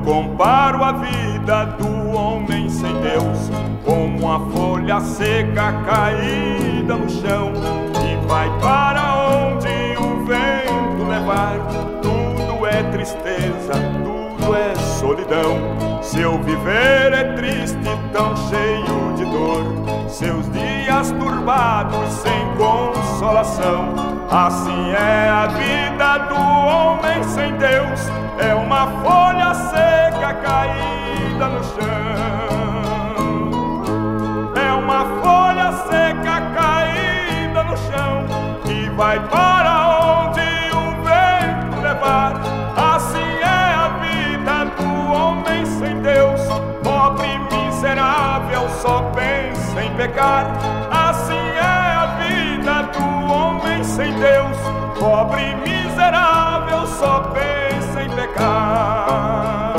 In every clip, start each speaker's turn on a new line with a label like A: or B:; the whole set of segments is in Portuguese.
A: comparo a vida do homem sem Deus como a folha seca caída no chão, e vai para onde o vento levar. Tudo é tristeza, tudo é solidão. Seu viver é triste, tão cheio de dor, seus dias turbados sem consolação. Assim é a vida do homem sem Deus, é uma folha seca caída no chão. É uma folha seca caída no chão, que vai para onde o vento levar. Assim é a vida do homem sem Deus, pobre e miserável, só pensa em pecar. Assim é a vida do homem sem Deus, pobre e miserável, só pensa em pecar.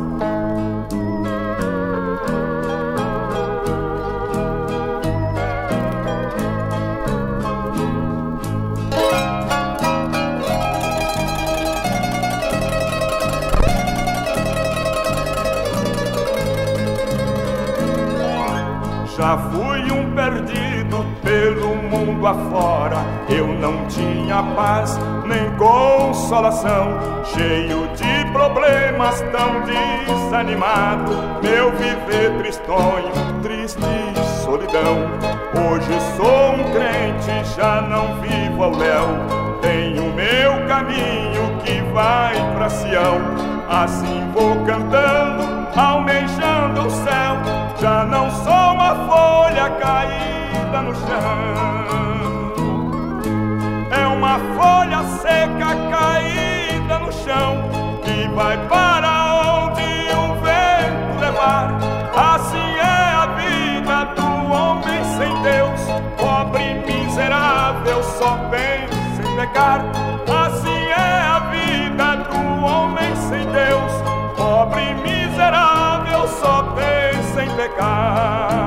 A: Já fui um perdido pelo mundo afora, eu não tinha paz nem consolação, cheio de problemas, tão desanimado, meu viver tristonho, triste solidão. Hoje sou um crente, já não vivo ao léu, tenho meu caminho que vai pra Sião. Assim vou cantando, almejando o céu, já não sou uma folha caída no chão. É uma folha seca caída no chão, que vai para onde o vento levar. Assim é a vida do homem sem Deus, pobre e miserável, só pensa em pecar. Assim é a vida do homem sem Deus, pobre e miserável, só pensa em pecar.